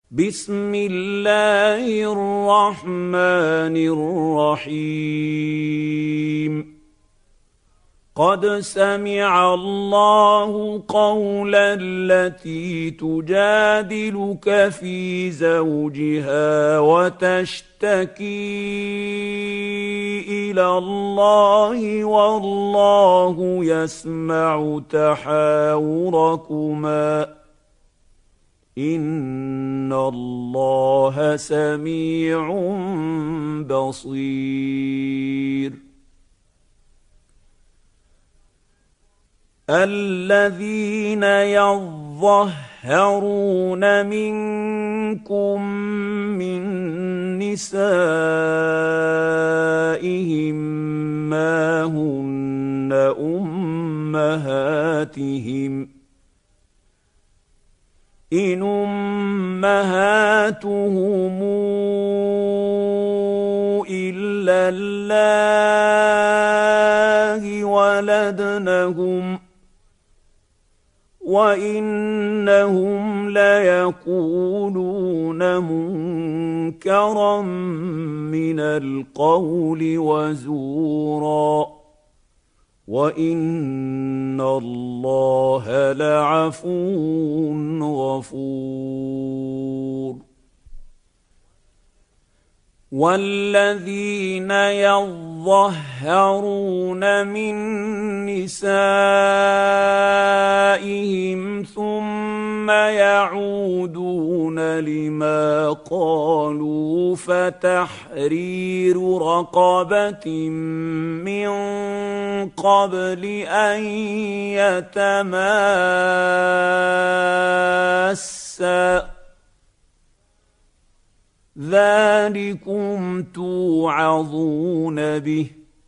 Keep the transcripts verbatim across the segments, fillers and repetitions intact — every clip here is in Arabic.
بسم الله الرحمن الرحيم قد سمع الله قول التي تجادلك في زوجها وتشتكي إلى الله والله يسمع تحاوركما إن الله سميع بصير الذين يظهرون منكم من نسائهم ما هن أمهاتهم إن أمهاتهم إلا الله ولدنهم وإنهم ليقولون منكرا من القول وزورا وإن الله لعفو غفور والذين يظهرون من نسائهم ثم يعودون لما قالوا فتحرير رقبة من قبل أن يتماسا ذلكم توعظون به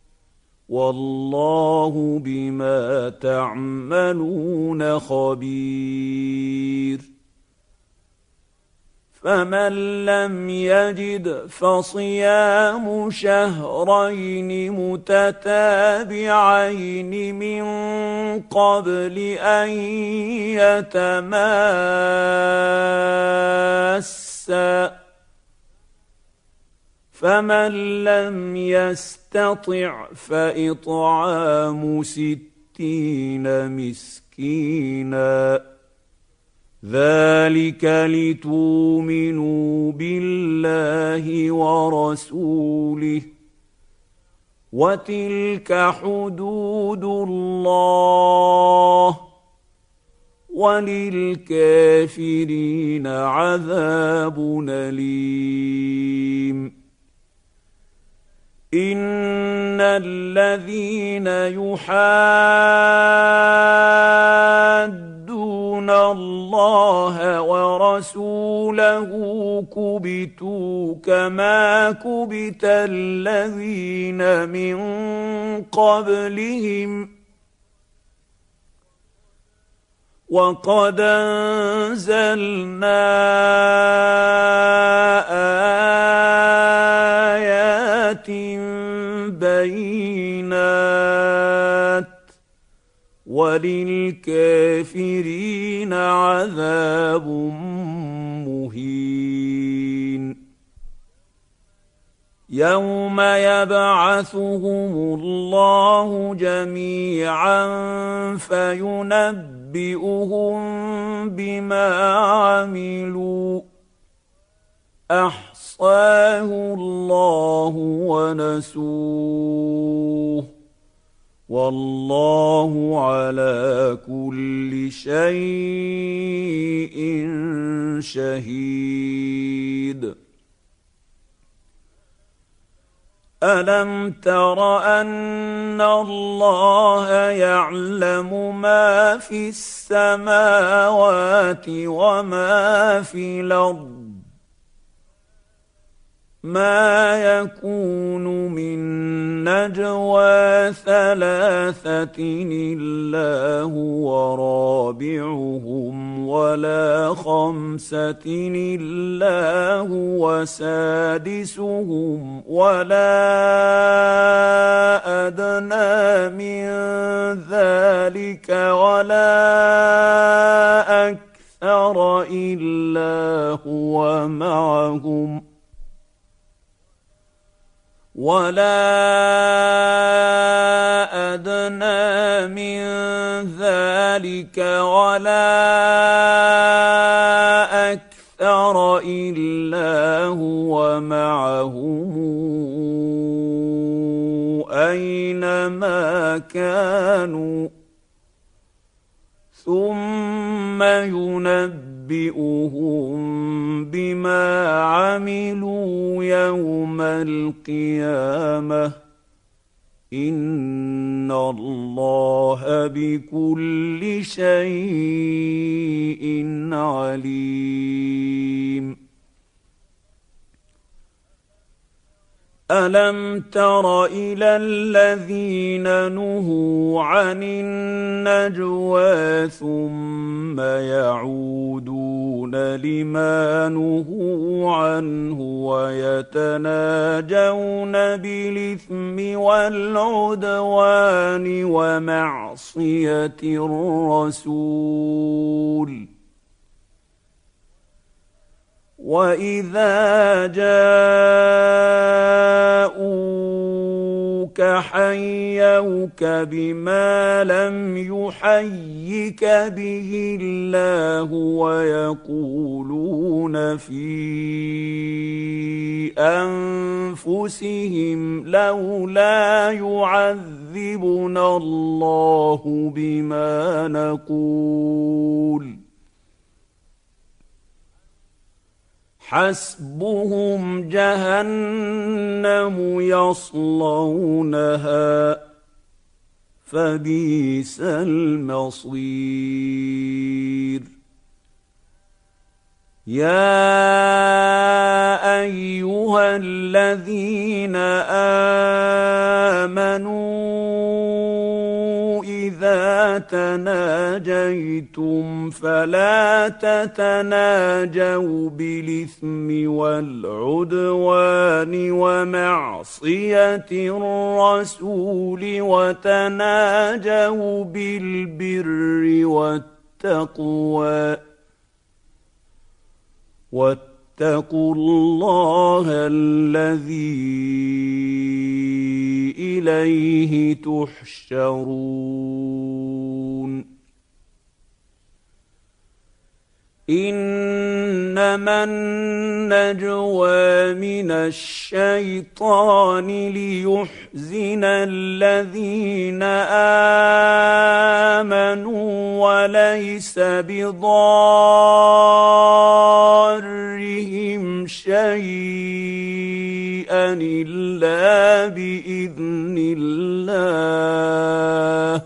والله بما تعملون خبير فمن لم يجد فصيام شهرين متتابعين من قبل أن يتماسا فمن لم يستطع فإطعام ستين مسكينا ذلك لتؤمنوا بالله ورسوله وتلك حدود الله وللكافرين عذاب أليم إن الذين يحادون الله ورسوله كبتوا كما كبت الذين من قبلهم وقد أنزلنا آيات بينات وللكافرين عذاب مهين يوم يبعثهم الله جميعا فينبئهم بما عملوا أحصاه الله ونسوه والله على كل شيء شهيد ألم تر أن الله يعلم ما في السماوات وما في الأرض ما يكون من نجوى ثلاثة إلا هو رابعهم ولا خمسة إلا هو سادسهم ولا أدنى من ذلك ولا أكثر إلا هو معهم ولا أدنى من ذلك ولا أكثر إلا هو معهم أينما كانوا ثم ينبئهم بما عملوا يوم القيامة إن الله بكل شيء عليم ألم تر إلى الذين نهوا عن النجوى ثم يعودون لما نهوا عنه ويتناجون بالإثم والعدوان ومعصية الرسول وإذا جاءوك حيوك بما لم يحيك به الله ويقولون في أنفسهم لولا يعذبنا الله بما نقول حسبهم جهنم يصلونها فبئس المصير يا أيها الذين آمنوا إذا تناجيتم فلا تتناجوا بالإثم والعدوان ومعصية الرسول وتناجوا بالبر والتقوى واتقوا الله الذي إليه تحشرون إنما النجوى من الشيطان ليحزن الذين آمنوا وليس بضارهم شيئا إلا بإذن الله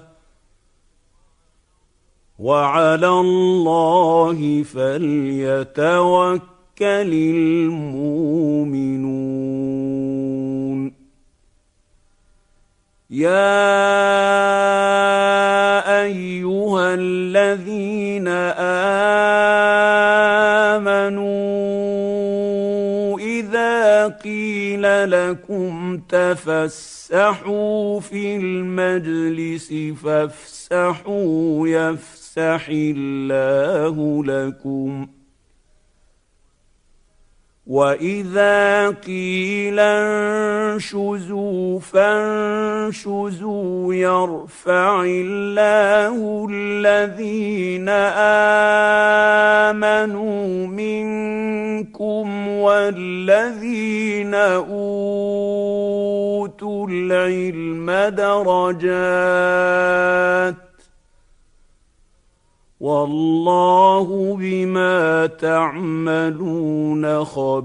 وعلى الله فليتوكل المؤمنون يا أيها الذين آمنوا إذا قيل لكم تفسحوا في المجلس فافسحوا يفسحوا يفسح الله لكم وإذا قيل انشزوا فانشزوا يرفع الله الذين آمنوا منكم والذين أوتوا العلم درجات والله بما تعملون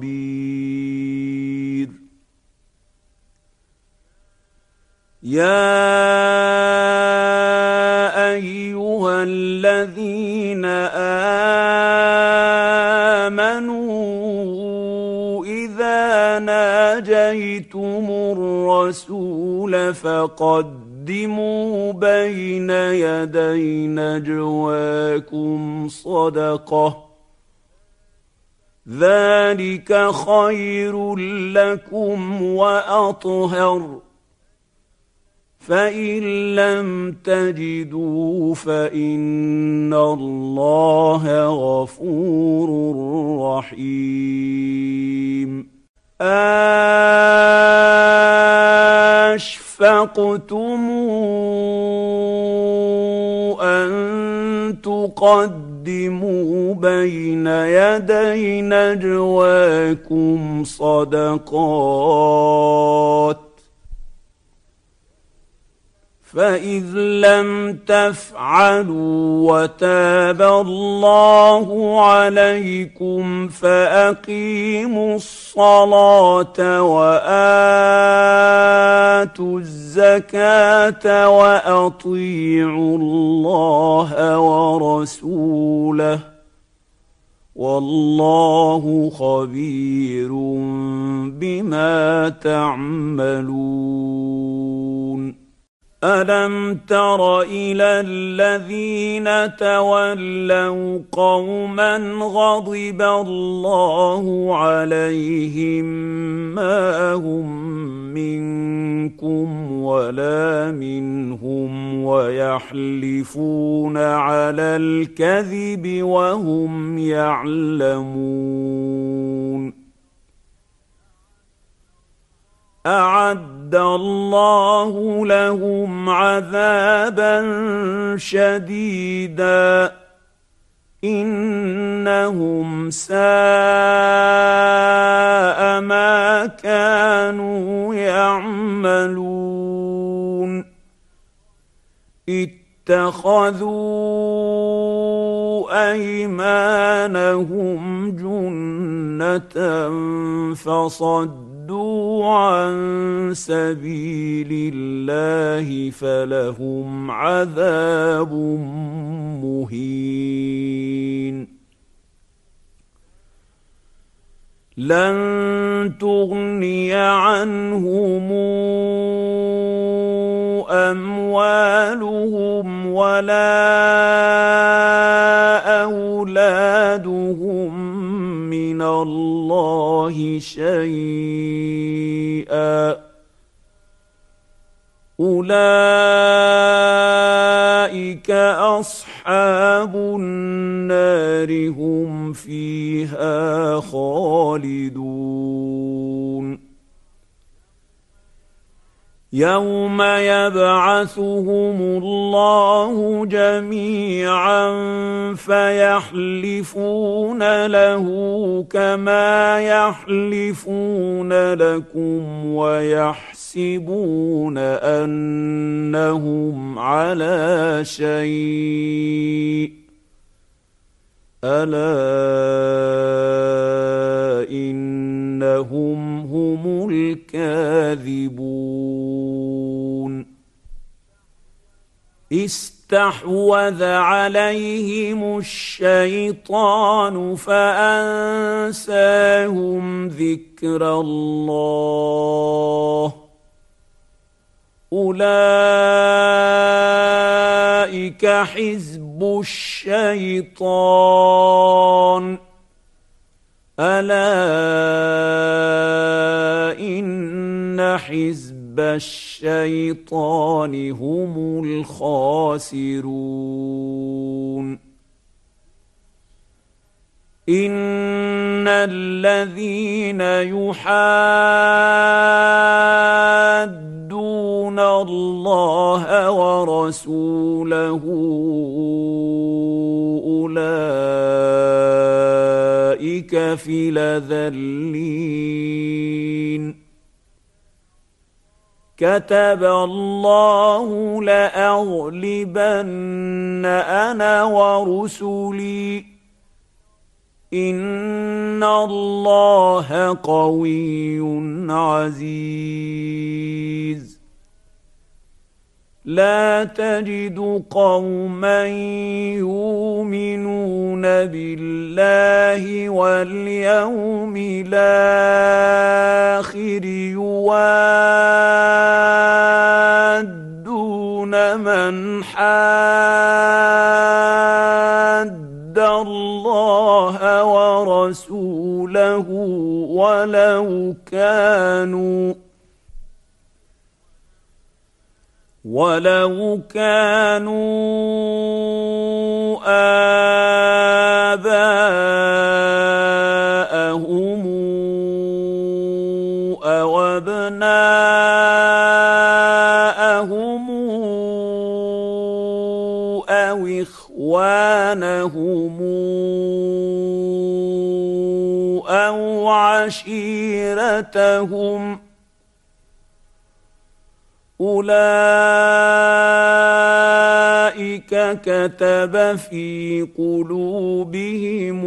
خبير يا أيها الذين آمنوا إذا ناجيتم الرسول فقد قدموا بين يدي نجواكم صدقة ذلك خير لكم وأطهر فإن لم تجدوا فإن الله غفور رحيم. أَأَشْفَقْتُمْ أَن تُقَدِّمُوا بَيْنَ يَدَيْ نَجْوَاكُمْ صَدَقَاتٍ فإذ لم تفعلوا وتاب الله عليكم فأقيموا الصلاة وآتوا الزكاة وأطيعوا الله ورسوله والله خبير بما تعملون. أَلَمْ تَرَ إِلَى الَّذِينَ تَوَلَّوْا قَوْمًا غَضِبَ اللَّهُ عَلَيْهِمْ مَا هُمْ مِنكُمْ وَلَا مِنْهُمْ وَيَحْلِفُونَ عَلَى الْكَذِبِ وَهُمْ يَعْلَمُونَ. أَعَدَّ اللَّهُ لَهُمْ عَذَابًا شَدِيدًا إِنَّهُمْ سَاءَ مَا كَانُوا يَعْمَلُونَ. اتَّخَذُوا أَيْمَانَهُمْ جُنَّةً فَصَدُّوا عن سبيل الله فلهم عذاب مهين. لن تغني عنهم أموالهم ولا أولادهم من الله شيئا أولئك أصحاب النار هم فيها خالدون. يوم يبعثهم الله جميعا فيحلفون له كما يحلفون لكم ويحسبون أنهم على شيء ألا إنهم هم الكاذبون. استحوذ عليهم الشيطان فأنساهم ذكر الله أولئك حزب الشيطان ألا إن حزب الشيطان هم الخاسرون. إن الذين يحادون الله ورسوله أولئك في الأذلين. كتب الله لأغلبن أنا ورسلي إن الله قوي عزيز. لا تجد قوما يؤمنون بالله واليوم الآخر يوادون من حاد الله ورسوله ولو كانوا ولو كانوا آباءهم أو أبناءهم أو إخوانهم أو عشيرتهم أولئك كتب في قلوبهم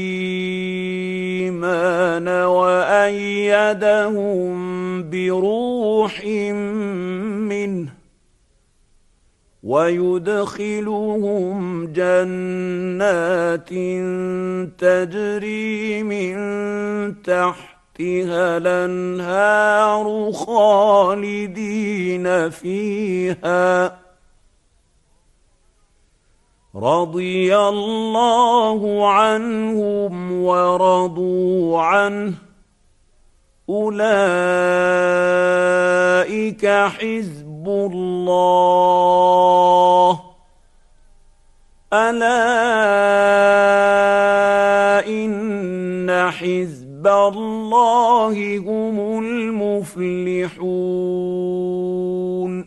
الإيمان وأيدهم بروح منه ويدخلهم جنات تجري من تحتها الأنهار خالدين فيها رضي الله عنهم ورضوا عنه أولئك حزب الله ألا إن حزب الله هم المفلحون